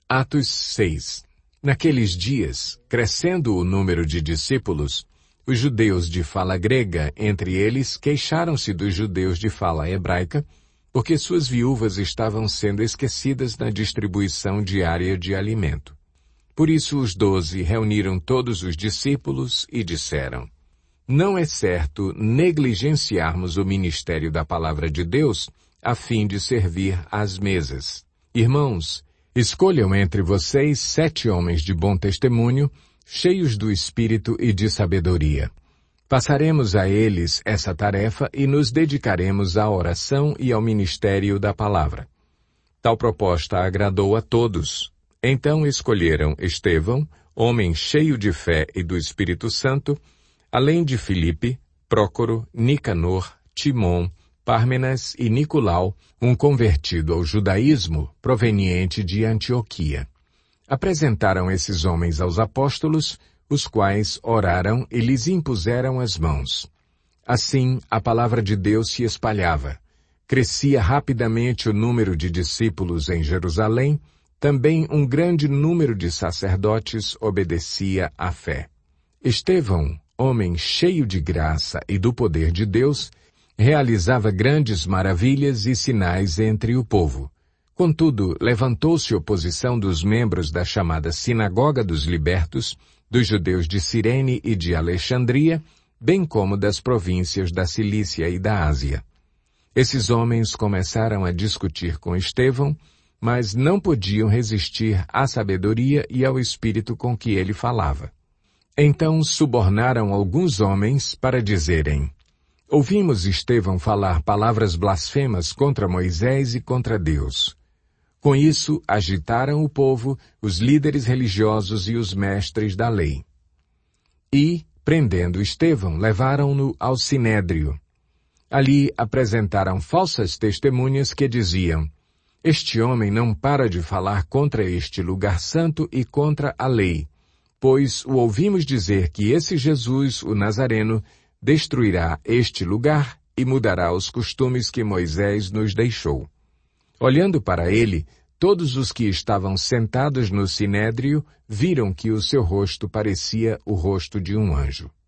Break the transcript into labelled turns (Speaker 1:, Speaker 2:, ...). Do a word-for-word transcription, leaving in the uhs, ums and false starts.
Speaker 1: Atos seis. Naqueles dias, crescendo o número de discípulos, os judeus de fala grega, entre eles, queixaram-se dos judeus de fala hebraica, porque suas viúvas estavam sendo esquecidas na distribuição diária de alimento. Por isso os doze reuniram todos os discípulos e disseram: não é certo negligenciarmos o ministério da palavra de Deus a fim de servir às mesas. Irmãos, escolham entre vocês sete homens de bom testemunho, cheios do Espírito e de sabedoria. Passaremos a eles essa tarefa e nos dedicaremos à oração e ao ministério da palavra. Tal proposta agradou a todos. Então escolheram Estevão, homem cheio de fé e do Espírito Santo, além de Filipe, Prócoro, Nicanor, Timon, Pármenas e Nicolau, um convertido ao judaísmo proveniente de Antioquia. Apresentaram esses homens aos apóstolos, os quais oraram e lhes impuseram as mãos. Assim, a palavra de Deus se espalhava. Crescia rapidamente o número de discípulos em Jerusalém, também um grande número de sacerdotes obedecia à fé. Estevão, homem cheio de graça e do poder de Deus, realizava grandes maravilhas e sinais entre o povo. Contudo, levantou-se oposição dos membros da chamada Sinagoga dos Libertos, dos judeus de Cirene e de Alexandria, bem como das províncias da Cilícia e da Ásia. Esses homens começaram a discutir com Estevão, mas não podiam resistir à sabedoria e ao espírito com que ele falava. Então subornaram alguns homens para dizerem: ouvimos Estevão falar palavras blasfemas contra Moisés e contra Deus. Com isso, agitaram o povo, os líderes religiosos e os mestres da lei. E, prendendo Estevão, levaram-no ao sinédrio. Ali apresentaram falsas testemunhas que diziam: este homem não para de falar contra este lugar santo e contra a lei, pois o ouvimos dizer que esse Jesus, o Nazareno, destruirá este lugar e mudará os costumes que Moisés nos deixou. Olhando para ele, todos os que estavam sentados no sinédrio viram que o seu rosto parecia o rosto de um anjo.